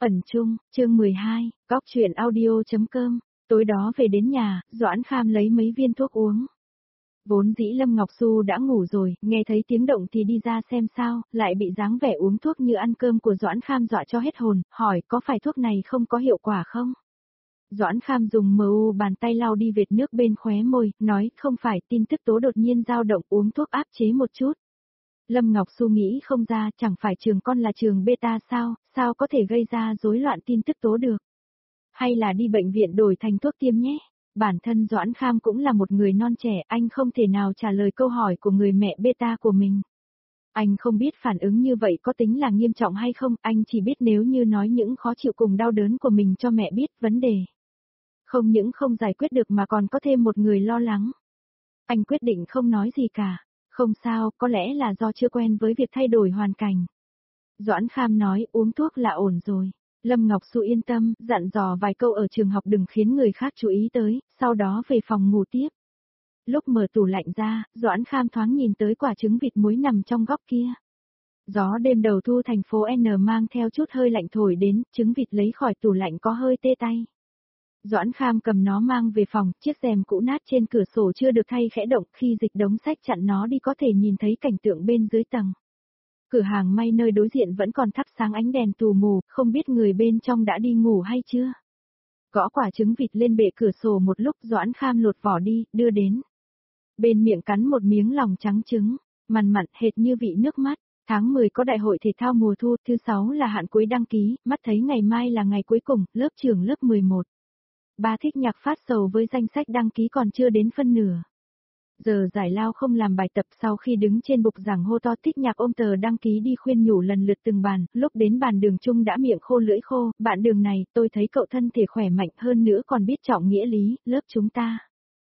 Phần chung, chương 12, góc truyện audio.com. Tối đó về đến nhà, Doãn Kham lấy mấy viên thuốc uống. Vốn dĩ Lâm Ngọc Xu đã ngủ rồi, nghe thấy tiếng động thì đi ra xem sao, lại bị dáng vẻ uống thuốc như ăn cơm của Doãn Kham dọa cho hết hồn, hỏi có phải thuốc này không có hiệu quả không? Doãn Kham dùng mu bàn tay lau đi vệt nước bên khóe môi, nói không phải, tin tức tố đột nhiên dao động, uống thuốc áp chế một chút. Lâm Ngọc Xu nghĩ không ra, chẳng phải trường con là trường beta sao có thể gây ra rối loạn tin tức tố được. Hay là đi bệnh viện đổi thành thuốc tiêm nhé. Bản thân Doãn Kham cũng là một người non trẻ, anh không thể nào trả lời câu hỏi của người mẹ beta của mình. Anh không biết phản ứng như vậy có tính là nghiêm trọng hay không, anh chỉ biết nếu như nói những khó chịu cùng đau đớn của mình cho mẹ biết vấn đề. Không những không giải quyết được mà còn có thêm một người lo lắng. Anh quyết định không nói gì cả. Không sao, có lẽ là do chưa quen với việc thay đổi hoàn cảnh. Doãn Kham nói uống thuốc là ổn rồi. Lâm Ngọc Xu yên tâm, dặn dò vài câu ở trường học đừng khiến người khác chú ý tới, sau đó về phòng ngủ tiếp. Lúc mở tủ lạnh ra, Doãn Kham thoáng nhìn tới quả trứng vịt muối nằm trong góc kia. Gió đêm đầu thu thành phố N mang theo chút hơi lạnh thổi đến, trứng vịt lấy khỏi tủ lạnh có hơi tê tay. Doãn Kham cầm nó mang về phòng, chiếc rèm cũ nát trên cửa sổ chưa được thay khẽ động, khi dịch đống sách chặn nó đi có thể nhìn thấy cảnh tượng bên dưới tầng. Cửa hàng may nơi đối diện vẫn còn thắp sáng ánh đèn tù mù, không biết người bên trong đã đi ngủ hay chưa. Gõ quả trứng vịt lên bệ cửa sổ một lúc, Doãn Kham lột vỏ đi, đưa đến. Bên miệng cắn một miếng lòng trắng trứng, mặn mặn hệt như vị nước mắt. Tháng 10 có đại hội thể thao mùa thu, thứ 6 là hạn cuối đăng ký, mắt thấy ngày mai là ngày cuối cùng, lớp trưởng lớp 11. Ba Thích Nhạc phát sầu với danh sách đăng ký còn chưa đến phân nửa. Giờ giải lao không làm bài tập, sau khi đứng trên bục giảng hô to. Thích Nhạc ôm tờ đăng ký đi khuyên nhủ lần lượt từng bàn, lúc đến bàn Đường Trung đã miệng khô lưỡi khô, bạn Đường này, tôi thấy cậu thân thể khỏe mạnh hơn nữa còn biết trọng nghĩa lý, lớp chúng ta.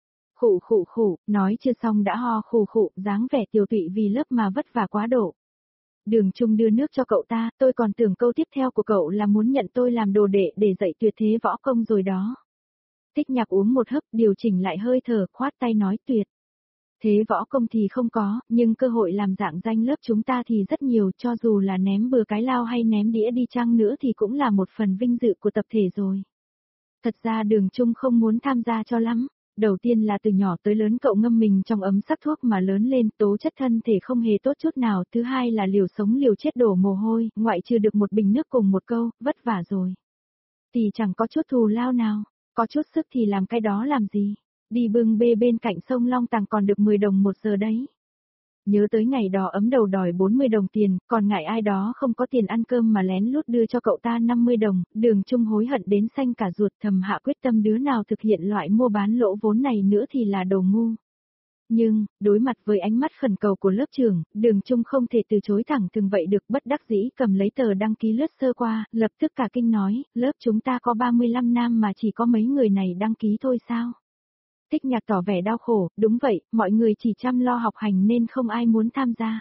Khụ, nói chưa xong đã ho khụ, dáng vẻ tiều tụy vì lớp mà vất vả quá độ. Đường Trung đưa nước cho cậu ta, tôi còn tưởng câu tiếp theo của cậu là muốn nhận tôi làm đồ đệ để dạy tuyệt thế võ công rồi đó. Thích Nhạc uống một hớp, điều chỉnh lại hơi thở, khoát tay nói tuyệt. Thế võ công thì không có, nhưng cơ hội làm dạng danh lớp chúng ta thì rất nhiều, cho dù là ném bừa cái lao hay ném đĩa đi chăng nữa thì cũng là một phần vinh dự của tập thể rồi. Thật ra Đường Trung không muốn tham gia cho lắm. Đầu tiên là từ nhỏ tới lớn cậu ngâm mình trong ấm sắc thuốc mà lớn lên, tố chất thân thể không hề tốt chút nào. Thứ hai là liều sống liều chết đổ mồ hôi, ngoại trừ được một bình nước cùng một câu, vất vả rồi. Thì chẳng có chút thù lao nào, có chút sức thì làm cái đó làm gì. Đi bưng bê bên cạnh sông Long Tàng còn được 10 đồng một giờ đấy. Nhớ tới ngày đó ấm đầu đòi 40 đồng tiền, còn ngại ai đó không có tiền ăn cơm mà lén lút đưa cho cậu ta 50 đồng, Đường Trung hối hận đến xanh cả ruột, thầm hạ quyết tâm đứa nào thực hiện loại mua bán lỗ vốn này nữa thì là đồ ngu. Nhưng, đối mặt với ánh mắt khẩn cầu của lớp trưởng, Đường Trung không thể từ chối thẳng thừng vậy được, bất đắc dĩ cầm lấy tờ đăng ký lướt sơ qua, lập tức cả kinh nói, lớp chúng ta có 35 nam mà chỉ có mấy người này đăng ký thôi sao? Thích Nhạc tỏ vẻ đau khổ, đúng vậy, mọi người chỉ chăm lo học hành nên không ai muốn tham gia.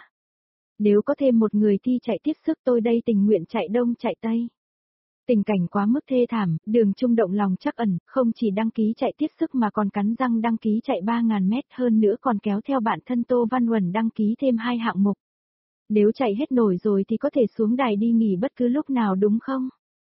Nếu có thêm một người thi chạy tiếp sức tôi đây tình nguyện chạy đông chạy tây. Tình cảnh quá mức thê thảm, Đường Trung động lòng trắc ẩn, không chỉ đăng ký chạy tiếp sức mà còn cắn răng đăng ký chạy 3.000 mét, hơn nữa còn kéo theo bạn thân Tô Văn Uẩn đăng ký thêm 2 hạng mục. Nếu chạy hết nổi rồi thì có thể xuống đài đi nghỉ bất cứ lúc nào đúng không?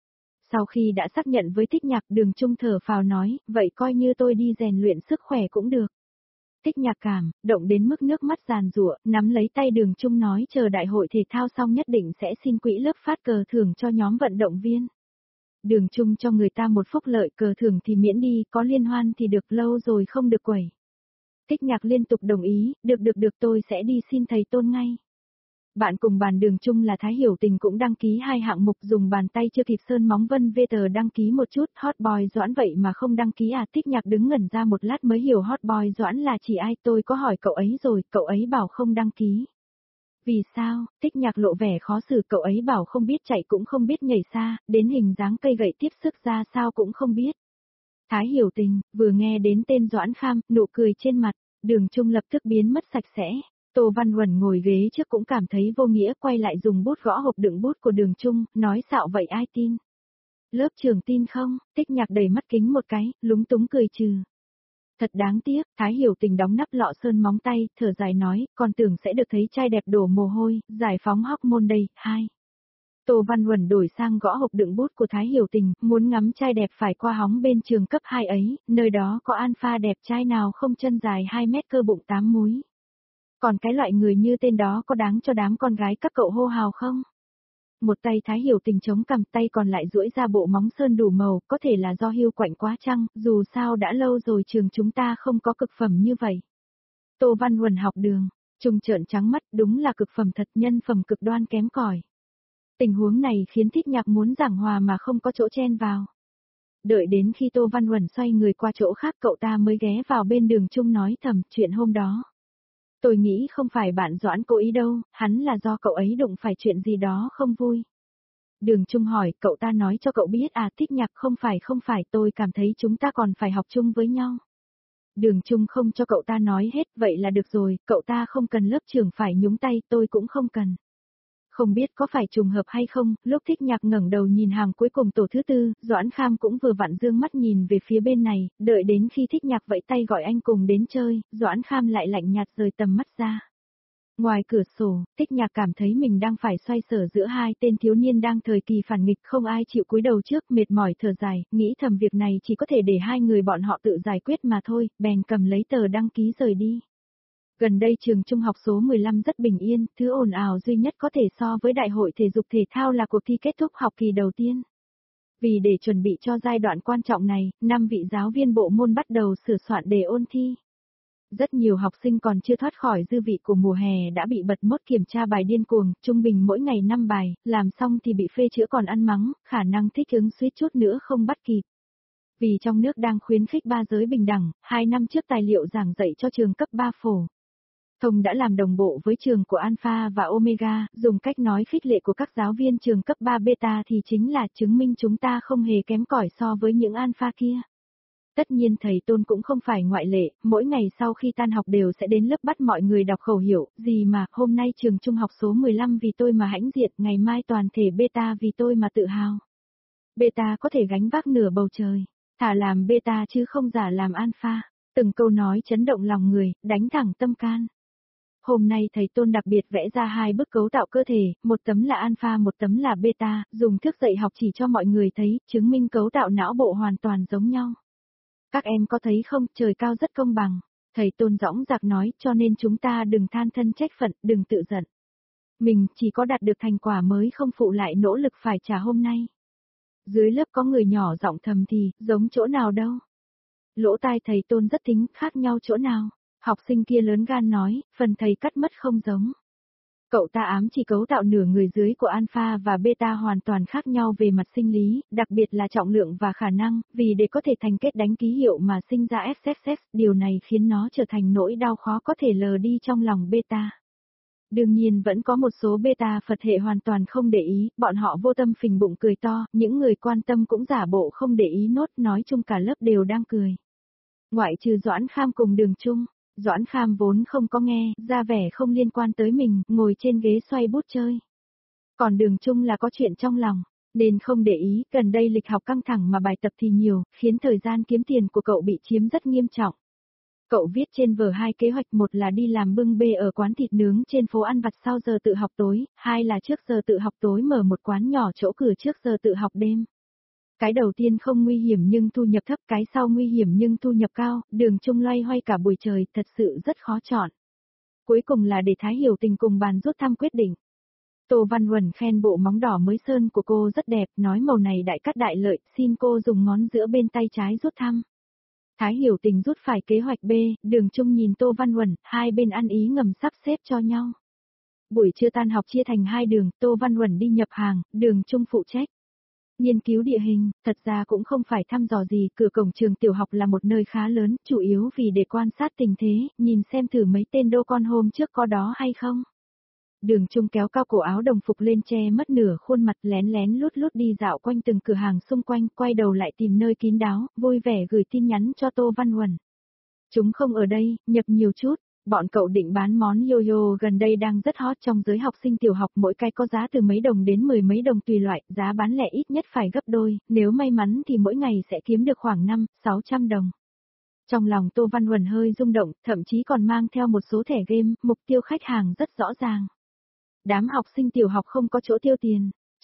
Sau khi đã xác nhận với Thích Nhạc, Đường Trung thở phào nói, vậy coi như tôi đi rèn luyện sức khỏe cũng được. Thích Nhạc cảm động đến mức nước mắt giàn giụa, nắm lấy tay Đường Trung nói chờ đại hội thể thao xong nhất định sẽ xin quỹ lớp phát cờ thưởng cho nhóm vận động viên. Đường Trung cho người ta một phúc lợi, cờ thưởng thì miễn đi, có liên hoan thì được, lâu rồi không được quẩy. Thích Nhạc liên tục đồng ý, được tôi sẽ đi xin thầy Tôn ngay. Bạn cùng bàn Đường Trung là Thái Hiểu Tình cũng đăng ký 2 hạng mục, dùng bàn tay chưa kịp sơn móng vân vê tờ đăng ký một chút, Hot Boy Doãn vậy mà không đăng ký à? Thích Nhạc đứng ngẩn ra một lát mới hiểu Hot Boy Doãn là chỉ ai, tôi có hỏi cậu ấy rồi, cậu ấy bảo không đăng ký. Vì sao? Thích Nhạc lộ vẻ khó xử, cậu ấy bảo không biết chạy cũng không biết nhảy xa, đến hình dáng cây gậy tiếp sức ra sao cũng không biết. Thái Hiểu Tình, vừa nghe đến tên Doãn Kham, nụ cười trên mặt, Đường Trung lập tức biến mất sạch sẽ. Tô Văn Uẩn ngồi ghế trước cũng cảm thấy vô nghĩa, quay lại dùng bút gõ hộp đựng bút của Đường Trung, nói xạo vậy ai tin? Lớp trưởng tin không? Thích Nhạc đầy mắt kính một cái, lúng túng cười trừ. Thật đáng tiếc, Thái Hiểu Tình đóng nắp lọ sơn móng tay, thở dài nói, còn tưởng sẽ được thấy trai đẹp đổ mồ hôi, giải phóng hormone đây, hai. Tô Văn Huẩn đổi sang gõ hộp đựng bút của Thái Hiểu Tình, muốn ngắm trai đẹp phải qua hóng bên trường cấp 2 ấy, nơi đó có alpha đẹp trai nào không, chân dài 2 mét cơ bụng 8 múi. Còn cái loại người như tên đó có đáng cho đám con gái các cậu hô hào không? Một tay Thái Hiểu Tình chống cằm, tay còn lại duỗi ra bộ móng sơn đủ màu, có thể là do hiu quạnh quá chăng, dù sao đã lâu rồi trường chúng ta không có cực phẩm như vậy. Tô Văn Huẩn học đường, Trung trợn trắng mắt, đúng là cực phẩm thật, nhân phẩm cực đoan kém cỏi. Tình huống này khiến Thích Nhạc muốn giảng hòa mà không có chỗ chen vào. Đợi đến khi Tô Văn Huẩn xoay người qua chỗ khác, cậu ta mới ghé vào bên Đường Trung nói thầm, chuyện hôm đó. Tôi nghĩ không phải bạn Doãn cố ý đâu, hắn là do cậu ấy đụng phải chuyện gì đó không vui. Đường Trung hỏi, cậu ta nói cho cậu biết à? Thích Nhạc, không phải, tôi cảm thấy chúng ta còn phải học chung với nhau. Đường Trung không cho cậu ta nói hết, vậy là được rồi, cậu ta không cần lớp trưởng phải nhúng tay, tôi cũng không cần. Không biết có phải trùng hợp hay không, lúc Thích Nhạc ngẩng đầu nhìn hàng cuối cùng tổ thứ tư, Doãn Kham cũng vừa vặn dương mắt nhìn về phía bên này, đợi đến khi Thích Nhạc vẫy tay gọi anh cùng đến chơi, Doãn Kham lại lạnh nhạt rời tầm mắt ra. Ngoài cửa sổ, Thích Nhạc cảm thấy mình đang phải xoay sở giữa hai tên thiếu niên đang thời kỳ phản nghịch, không ai chịu cúi đầu trước, mệt mỏi thở dài, nghĩ thầm việc này chỉ có thể để hai người bọn họ tự giải quyết mà thôi, bèn cầm lấy tờ đăng ký rời đi. Gần đây trường trung học số 15 rất bình yên, thứ ồn ào duy nhất có thể so với đại hội thể dục thể thao là cuộc thi kết thúc học kỳ đầu tiên. Vì để chuẩn bị cho giai đoạn quan trọng này, 5 vị giáo viên bộ môn bắt đầu sửa soạn đề ôn thi. Rất nhiều học sinh còn chưa thoát khỏi dư vị của mùa hè đã bị bật mốt kiểm tra bài điên cuồng, trung bình mỗi ngày 5 bài, làm xong thì bị phê chữa còn ăn mắng, khả năng thích ứng suýt chút nữa không bắt kịp. Vì trong nước đang khuyến khích ba giới bình đẳng, 2 năm trước tài liệu giảng dạy cho trường cấp 3 phổ thông đã làm đồng bộ với trường của Alpha và Omega, dùng cách nói khích lệ của các giáo viên trường cấp 3 beta thì chính là chứng minh chúng ta không hề kém cỏi so với những Alpha kia. Tất nhiên thầy Tôn cũng không phải ngoại lệ, mỗi ngày sau khi tan học đều sẽ đến lớp bắt mọi người đọc khẩu hiệu, gì mà, hôm nay trường trung học số 15 vì tôi mà hãnh diện, ngày mai toàn thể beta vì tôi mà tự hào. Beta có thể gánh vác nửa bầu trời, thà làm beta chứ không giả làm alpha, từng câu nói chấn động lòng người, đánh thẳng tâm can. Hôm nay thầy Tôn đặc biệt vẽ ra 2 bức cấu tạo cơ thể, một tấm là alpha một tấm là beta, dùng thước dạy học chỉ cho mọi người thấy, chứng minh cấu tạo não bộ hoàn toàn giống nhau. Các em có thấy không, trời cao rất công bằng. Thầy Tôn dõng dạc nói, cho nên chúng ta đừng than thân trách phận, đừng tự giận. Mình chỉ có đạt được thành quả mới không phụ lại nỗ lực phải trả hôm nay. Dưới lớp có người nhỏ giọng thầm thì, giống chỗ nào đâu. Lỗ tai thầy Tôn rất thính, khác nhau chỗ nào. Học sinh kia lớn gan nói, phần thầy cắt mất không giống. Cậu ta ám chỉ cấu tạo nửa người dưới của alpha và beta hoàn toàn khác nhau về mặt sinh lý, đặc biệt là trọng lượng và khả năng, vì để có thể thành kết đánh ký hiệu mà sinh ra SSS, điều này khiến nó trở thành nỗi đau khó có thể lờ đi trong lòng beta. Đương nhiên vẫn có một số beta Phật hệ hoàn toàn không để ý, bọn họ vô tâm phình bụng cười to, những người quan tâm cũng giả bộ không để ý nốt, nói chung cả lớp đều đang cười. Ngoại trừ Doãn Kham cùng Đường Trung. Doãn Kham vốn không có nghe, ra vẻ không liên quan tới mình, ngồi trên ghế xoay bút chơi. Còn Đường Trung là có chuyện trong lòng, nên không để ý, gần đây lịch học căng thẳng mà bài tập thì nhiều, khiến thời gian kiếm tiền của cậu bị chiếm rất nghiêm trọng. Cậu viết trên vở 2 kế hoạch, một là đi làm bưng bê ở quán thịt nướng trên phố ăn vặt sau giờ tự học tối, hai là trước giờ tự học tối mở một quán nhỏ chỗ cửa trước giờ tự học đêm. Cái đầu tiên không nguy hiểm nhưng thu nhập thấp, cái sau nguy hiểm nhưng thu nhập cao, Đường Trung loay hoay cả buổi trời, thật sự rất khó chọn. Cuối cùng là để Thái Hiểu Tình cùng bàn rút thăm quyết định. Tô Văn Huẩn khen bộ móng đỏ mới sơn của cô rất đẹp, nói màu này đại cắt đại lợi, xin cô dùng ngón giữa bên tay trái rút thăm. Thái Hiểu Tình rút phải kế hoạch B, Đường Trung nhìn Tô Văn Huẩn, hai bên ăn ý ngầm sắp xếp cho nhau. Buổi trưa tan học chia thành 2 đường, Tô Văn Huẩn đi nhập hàng, Đường Trung phụ trách nghiên cứu địa hình, thật ra cũng không phải thăm dò gì, cửa cổng trường tiểu học là một nơi khá lớn, chủ yếu vì để quan sát tình thế, nhìn xem thử mấy tên đô con hôm trước có đó hay không. Đường Trung kéo cao cổ áo đồng phục lên che mất nửa khuôn mặt, lén lén lút lút đi dạo quanh từng cửa hàng xung quanh, quay đầu lại tìm nơi kín đáo, vui vẻ gửi tin nhắn cho Tô Văn Huẩn. Chúng không ở đây, nhập nhiều chút. Bọn cậu định bán món yo-yo gần đây đang rất hot trong giới học sinh tiểu học, mỗi cái có giá từ mấy đồng đến 10 mấy đồng tùy loại, giá bán lẻ ít nhất phải gấp đôi, nếu may mắn thì mỗi ngày sẽ kiếm được khoảng 500-600 đồng. Trong lòng Tô Văn Huẩn hơi rung động, thậm chí còn mang theo một số thẻ game, mục tiêu khách hàng rất rõ ràng. Đám học sinh tiểu học không có chỗ tiêu tiền,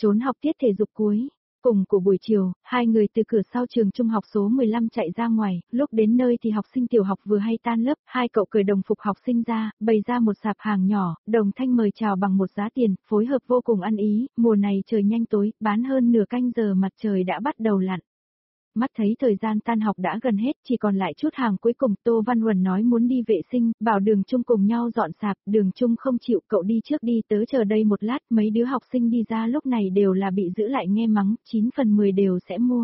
Trốn học tiết thể dục cuối. Cùng của buổi chiều, hai người từ cửa sau trường trung học số 15 chạy ra ngoài, lúc đến nơi thì học sinh tiểu học vừa hay tan lớp, hai cậu cởi đồng phục học sinh ra, bày ra một sạp hàng nhỏ, đồng thanh mời chào bằng một giá tiền, phối hợp vô cùng ăn ý, mùa này trời nhanh tối, bán hơn nửa canh giờ mặt trời đã bắt đầu lặn. Mắt thấy thời gian tan học đã gần hết, chỉ còn lại chút hàng cuối cùng. Tô Văn Huẩn nói muốn đi vệ sinh, bảo Đường Trung cùng nhau dọn sạp. Đường Trung không chịu, cậu đi trước đi, tớ chờ đây một lát. Mấy đứa học sinh đi ra lúc này đều là bị giữ lại nghe mắng, 9 phần 10 đều sẽ mua.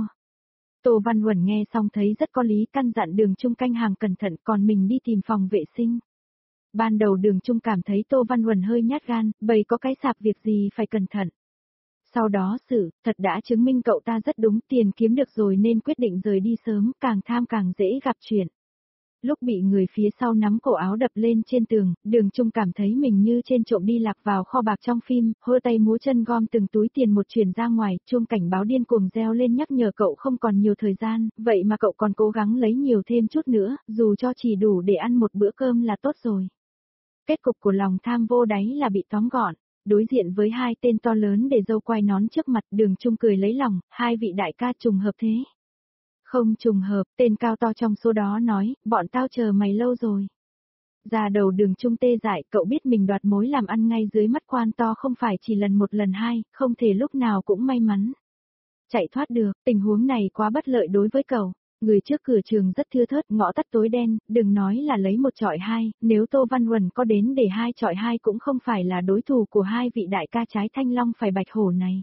Tô Văn Huẩn nghe xong thấy rất có lý, căn dặn Đường Trung canh hàng cẩn thận, còn mình đi tìm phòng vệ sinh. Ban đầu Đường Trung cảm thấy Tô Văn Huẩn hơi nhát gan, bầy có cái sạp việc gì phải cẩn thận. Sau đó sự thật đã chứng minh cậu ta rất đúng, tiền kiếm được rồi nên quyết định rời đi sớm, càng tham càng dễ gặp chuyện. Lúc bị người phía sau nắm cổ áo đập lên trên tường, Đường Trung cảm thấy mình như trên trộm đi lạc vào kho bạc trong phim, hơ tay múa chân gom từng túi tiền một chuyển ra ngoài, chuông cảnh báo điên cuồng reo lên nhắc nhở cậu không còn nhiều thời gian, vậy mà cậu còn cố gắng lấy nhiều thêm chút nữa, dù cho chỉ đủ để ăn một bữa cơm là tốt rồi. Kết cục của lòng tham vô đáy là bị tóm gọn. Đối diện với hai tên to lớn để dâu quai nón trước mặt, Đường Trung cười lấy lòng, hai vị đại ca trùng hợp thế. Không trùng hợp, tên cao to trong số đó nói, bọn tao chờ mày lâu rồi. Ra đầu Đường Trung tê dại, cậu biết mình đoạt mối làm ăn ngay dưới mắt quan to không phải chỉ lần một lần hai, không thể lúc nào cũng may mắn. Chạy thoát được, tình huống này quá bất lợi đối với cậu. Người trước cửa trường rất thưa thớt, ngõ tắt tối đen, đừng nói là lấy một chọi hai, nếu Tô Văn Huẩn có đến để hai chọi hai cũng không phải là đối thủ của hai vị đại ca trái thanh long phải bạch hổ này.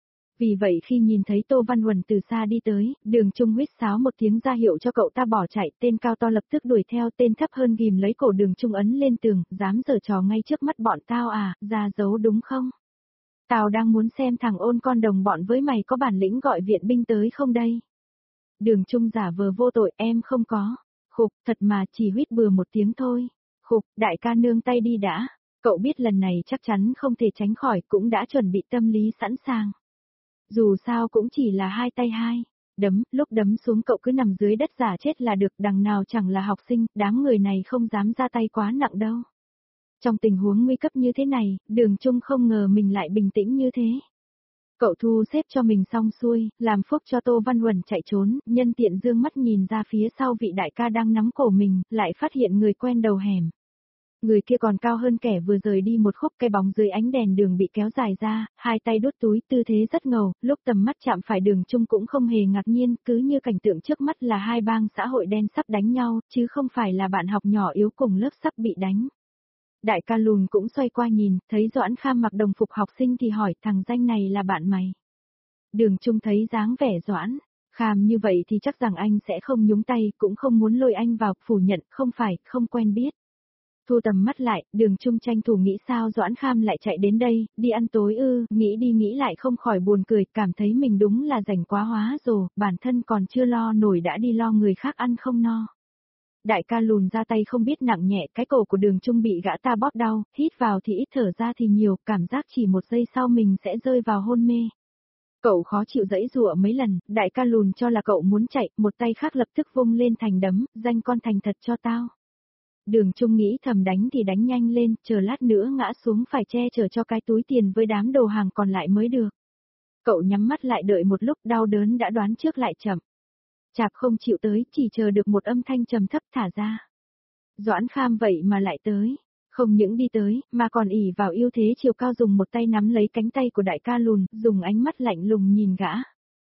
Vì vậy khi nhìn thấy Tô Văn Huẩn từ xa đi tới, Đường Trung huýt sáo một tiếng ra hiệu cho cậu ta bỏ chạy, tên cao to lập tức đuổi theo, tên thấp hơn ghim lấy cổ Đường Trung ấn lên tường, dám giở trò ngay trước mắt bọn tao à, ra dấu đúng không? Tao đang muốn xem thằng ôn con đồng bọn với mày có bản lĩnh gọi viện binh tới không đây? Đường Trung giả vờ vô tội, em không có. Khục, thật mà chỉ huýt bừa một tiếng thôi. Khục, đại ca nương tay đi đã. Cậu biết lần này chắc chắn không thể tránh khỏi, cũng đã chuẩn bị tâm lý sẵn sàng. Dù sao cũng chỉ là hai tay hai. Đấm, lúc đấm xuống cậu cứ nằm dưới đất giả chết là được, đằng nào chẳng là học sinh, đám người này không dám ra tay quá nặng đâu. Trong tình huống nguy cấp như thế này, Đường Trung không ngờ mình lại bình tĩnh như thế. Cậu thu xếp cho mình xong xuôi, làm phúc cho Tô Văn Huẩn chạy trốn, nhân tiện dương mắt nhìn ra phía sau vị đại ca đang nắm cổ mình, lại phát hiện người quen đầu hẻm. Người kia còn cao hơn kẻ vừa rời đi một khúc, cái bóng dưới ánh đèn đường bị kéo dài ra, hai tay đút túi, tư thế rất ngầu, lúc tầm mắt chạm phải Đường Trung cũng không hề ngạc nhiên, cứ như cảnh tượng trước mắt là hai bang xã hội đen sắp đánh nhau, chứ không phải là bạn học nhỏ yếu cùng lớp sắp bị đánh. Đại ca lùn cũng xoay qua nhìn, thấy Doãn Kham mặc đồng phục học sinh thì hỏi thằng danh này là bạn mày. Đường Trung thấy dáng vẻ Doãn Kham như vậy thì chắc rằng anh sẽ không nhúng tay, cũng không muốn lôi anh vào, phủ nhận, không phải, không quen biết. Thu tầm mắt lại, Đường Trung tranh thủ nghĩ sao Doãn Kham lại chạy đến đây, đi ăn tối ư, nghĩ đi nghĩ lại không khỏi buồn cười, cảm thấy mình đúng là rảnh quá hóa rồi, bản thân còn chưa lo nổi đã đi lo người khác ăn không no. Đại ca lùn ra tay không biết nặng nhẹ, cái cổ của Đường Trung bị gã ta bóp đau, hít vào thì ít thở ra thì nhiều, cảm giác chỉ một giây sau mình sẽ rơi vào hôn mê. Cậu khó chịu giãy giụa mấy lần, đại ca lùn cho là cậu muốn chạy, một tay khác lập tức vung lên thành đấm, danh con thành thật cho tao. Đường Trung nghĩ thầm đánh thì đánh nhanh lên, chờ lát nữa ngã xuống phải che chở cho cái túi tiền với đám đồ hàng còn lại mới được. Cậu nhắm mắt lại đợi một lúc, đau đớn đã đoán trước lại chậm. Chạp không chịu tới, chỉ chờ được một âm thanh trầm thấp thả ra. Doãn Kham vậy mà lại tới, không những đi tới, mà còn ỷ vào ưu thế chiều cao dùng một tay nắm lấy cánh tay của đại ca lùn, dùng ánh mắt lạnh lùng nhìn gã.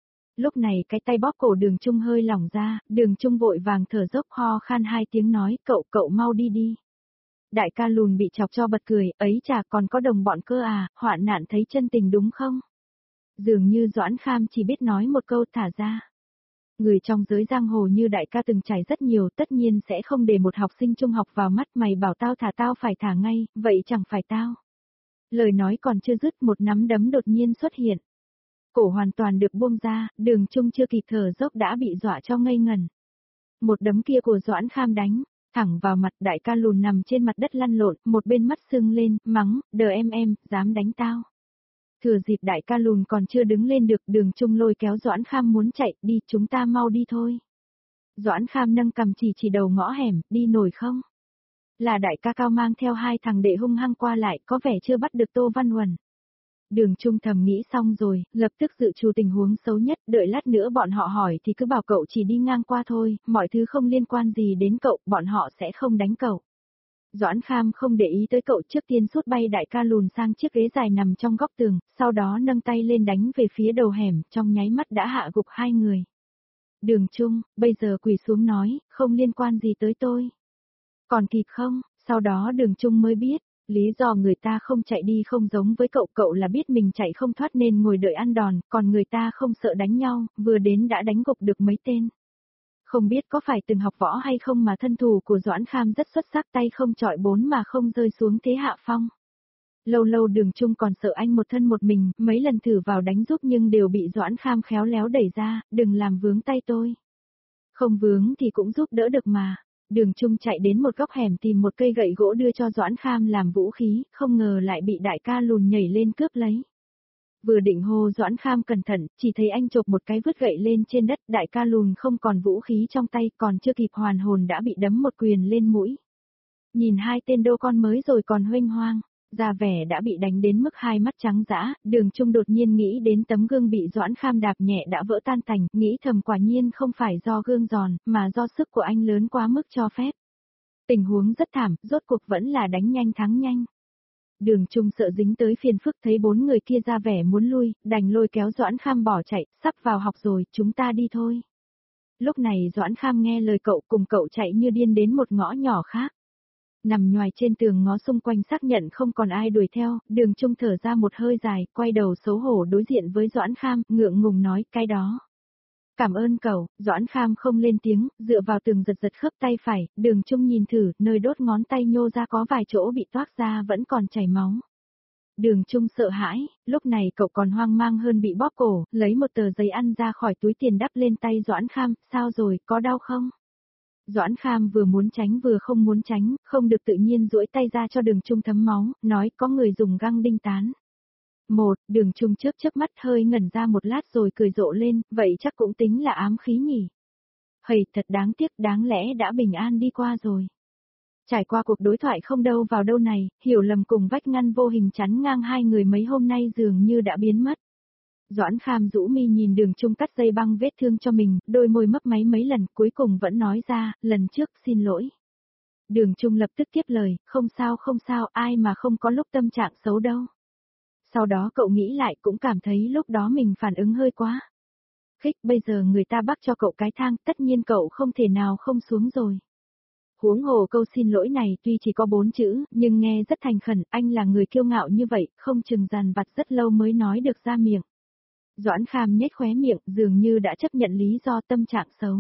Lúc này cái tay bóp cổ Đường Trung hơi lỏng ra, Đường Trung vội vàng thở dốc ho khan hai tiếng nói, cậu mau đi đi. Đại ca lùn bị chọc cho bật cười, ấy chà còn có đồng bọn cơ à, hoạn nạn thấy chân tình đúng không? Dường như Doãn Kham chỉ biết nói một câu thả ra. Người trong giới giang hồ như đại ca từng trải rất nhiều, tất nhiên sẽ không để một học sinh trung học vào mắt, mày bảo tao thả tao phải thả ngay, vậy chẳng phải tao. Lời nói còn chưa dứt, một nắm đấm đột nhiên xuất hiện. Cổ hoàn toàn được buông ra, Đường Trung chưa kịp thở dốc đã bị dọa cho ngây ngẩn. Một đấm kia của Doãn Kham đánh, thẳng vào mặt, đại ca lùn nằm trên mặt đất lăn lộn, một bên mắt sưng lên, mắng, đờ em, dám đánh tao. Thừa dịp đại ca lùn còn chưa đứng lên được, Đường Trung lôi kéo Doãn Kham muốn chạy, đi chúng ta mau đi thôi. Doãn Kham nâng cầm chỉ đầu ngõ hẻm, đi nổi không? Là đại ca cao mang theo hai thằng đệ hung hăng qua lại, có vẻ chưa bắt được Tô Văn Huẩn. Đường Trung thầm nghĩ xong rồi, lập tức dự trù tình huống xấu nhất, đợi lát nữa bọn họ hỏi thì cứ bảo cậu chỉ đi ngang qua thôi, mọi thứ không liên quan gì đến cậu, bọn họ sẽ không đánh cậu. Doãn Kham không để ý tới cậu, trước tiên sút bay đại ca lùn sang chiếc ghế dài nằm trong góc tường, sau đó nâng tay lên đánh về phía đầu hẻm, trong nháy mắt đã hạ gục hai người. Đường Trung, bây giờ quỳ xuống nói, không liên quan gì tới tôi. Còn kịp không? Sau đó Đường Trung mới biết, lý do người ta không chạy đi không giống với cậu, cậu là biết mình chạy không thoát nên ngồi đợi ăn đòn, còn người ta không sợ đánh nhau, vừa đến đã đánh gục được mấy tên. Không biết có phải từng học võ hay không mà thân thủ của Doãn Kham rất xuất sắc, tay không chọi bốn mà không rơi xuống thế hạ phong. Lâu lâu Đường Trung còn sợ anh một thân một mình, mấy lần thử vào đánh giúp nhưng đều bị Doãn Kham khéo léo đẩy ra, đừng làm vướng tay tôi. Không vướng thì cũng giúp đỡ được mà. Đường Trung chạy đến một góc hẻm tìm một cây gậy gỗ đưa cho Doãn Kham làm vũ khí, không ngờ lại bị đại ca lùn nhảy lên cướp lấy. Vừa định hô Doãn Kham cẩn thận, chỉ thấy anh chộp một cái vứt gậy lên trên đất, đại ca lùn không còn vũ khí trong tay, còn chưa kịp hoàn hồn đã bị đấm một quyền lên mũi. Nhìn hai tên đô con mới rồi còn huênh hoang, ra vẻ đã bị đánh đến mức hai mắt trắng dã, Đường Trung đột nhiên nghĩ đến tấm gương bị Doãn Kham đạp nhẹ đã vỡ tan tành, nghĩ thầm quả nhiên không phải do gương giòn, mà do sức của anh lớn quá mức cho phép. Tình huống rất thảm, rốt cuộc vẫn là đánh nhanh thắng nhanh. Đường Trung sợ dính tới phiền phức, thấy bốn người kia ra vẻ muốn lui, đành lôi kéo Doãn Kham bỏ chạy, sắp vào học rồi, chúng ta đi thôi. Lúc này Doãn Kham nghe lời cậu, cùng cậu chạy như điên đến một ngõ nhỏ khác. Nằm nhoài trên tường ngó xung quanh xác nhận không còn ai đuổi theo, Đường Trung thở ra một hơi dài, quay đầu xấu hổ đối diện với Doãn Kham, ngượng ngùng nói, cái đó. Cảm ơn cậu, Doãn Kham không lên tiếng, dựa vào tường giật giật khớp tay phải, Đường Trung nhìn thử, nơi đốt ngón tay nhô ra có vài chỗ bị toác ra vẫn còn chảy máu. Đường Trung sợ hãi, lúc này cậu còn hoang mang hơn bị bóp cổ, lấy một tờ giấy ăn ra khỏi túi tiền đắp lên tay Doãn Kham, sao rồi, có đau không? Doãn Kham vừa muốn tránh vừa không muốn tránh, không được tự nhiên duỗi tay ra cho Đường Trung thấm máu, nói có người dùng găng đinh tán. Đường Trung chớp mắt hơi ngẩn ra một lát rồi cười rộ lên, vậy chắc cũng tính là ám khí nhỉ. Hầy, thật đáng tiếc, đáng lẽ đã bình an đi qua rồi. Trải qua cuộc đối thoại không đâu vào đâu này, hiểu lầm cùng vách ngăn vô hình chắn ngang hai người mấy hôm nay dường như đã biến mất. Doãn Kham rũ mi nhìn Đường Trung cắt dây băng vết thương cho mình, đôi môi mấp máy mấy lần, cuối cùng vẫn nói ra, lần trước xin lỗi. Đường Trung lập tức tiếp lời, không sao, ai mà không có lúc tâm trạng xấu đâu. Sau đó cậu nghĩ lại cũng cảm thấy lúc đó mình phản ứng hơi quá. Khích, bây giờ người ta bắt cho cậu cái thang, tất nhiên cậu không thể nào không xuống rồi. Huống hồ câu xin lỗi này tuy chỉ có 4 chữ, nhưng nghe rất thành khẩn, anh là người kiêu ngạo như vậy, không chừng dằn vặt rất lâu mới nói được ra miệng. Doãn Kham nhếch khóe miệng, dường như đã chấp nhận lý do tâm trạng xấu.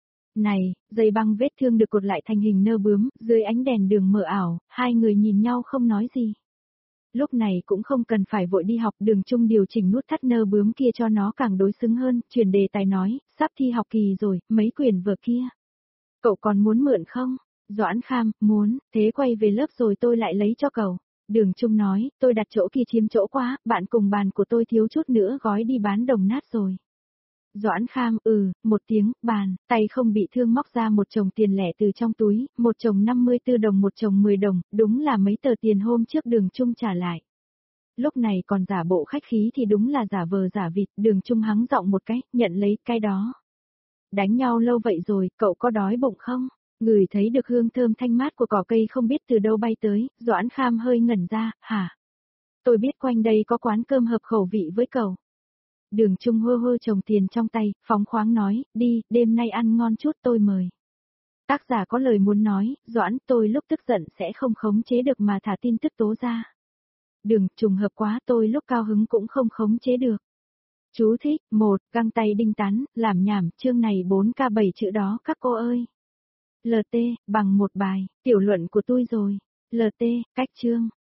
Này, dây băng vết thương được cột lại thành hình nơ bướm, dưới ánh đèn đường mờ ảo, hai người nhìn nhau không nói gì. Lúc này cũng không cần phải vội đi học, Đường Trung điều chỉnh nút thắt nơ bướm kia cho nó càng đối xứng hơn, chuyển đề tài nói, sắp thi học kỳ rồi, mấy quyển vở kia. Cậu còn muốn mượn không? Doãn Kham, muốn, thế quay về lớp rồi tôi lại lấy cho cậu. Đường Trung nói, tôi đặt chỗ kia chiếm chỗ quá, bạn cùng bàn của tôi thiếu chút nữa gói đi bán đồng nát rồi. Doãn Kham, một tiếng, bàn, tay không bị thương móc ra một chồng tiền lẻ từ trong túi, một chồng 54 đồng một chồng 10 đồng, đúng là mấy tờ tiền hôm trước Đường Trung trả lại. Lúc này còn giả bộ khách khí thì đúng là giả vờ giả vịt, Đường Trung hắng giọng một cái, nhận lấy cái đó. Đánh nhau lâu vậy rồi, cậu có đói bụng không? Ngửi thấy được hương thơm thanh mát của cỏ cây không biết từ đâu bay tới, Doãn Kham hơi ngẩn ra, hả? Tôi biết quanh đây có quán cơm hợp khẩu vị với cậu. Đường Trung hơ hơ chồng tiền trong tay, phóng khoáng nói, đi, đêm nay ăn ngon chút tôi mời. Tác giả có lời muốn nói, Doãn, tôi lúc tức giận sẽ không khống chế được mà thả tin tức tố ra. Đừng, trùng hợp quá, tôi lúc cao hứng cũng không khống chế được. Chú thích, 1, găng tay đinh tán, làm nhảm, chương này 4K7 chữ đó các cô ơi. LT, bằng một bài, tiểu luận của tôi rồi. LT, cách chương.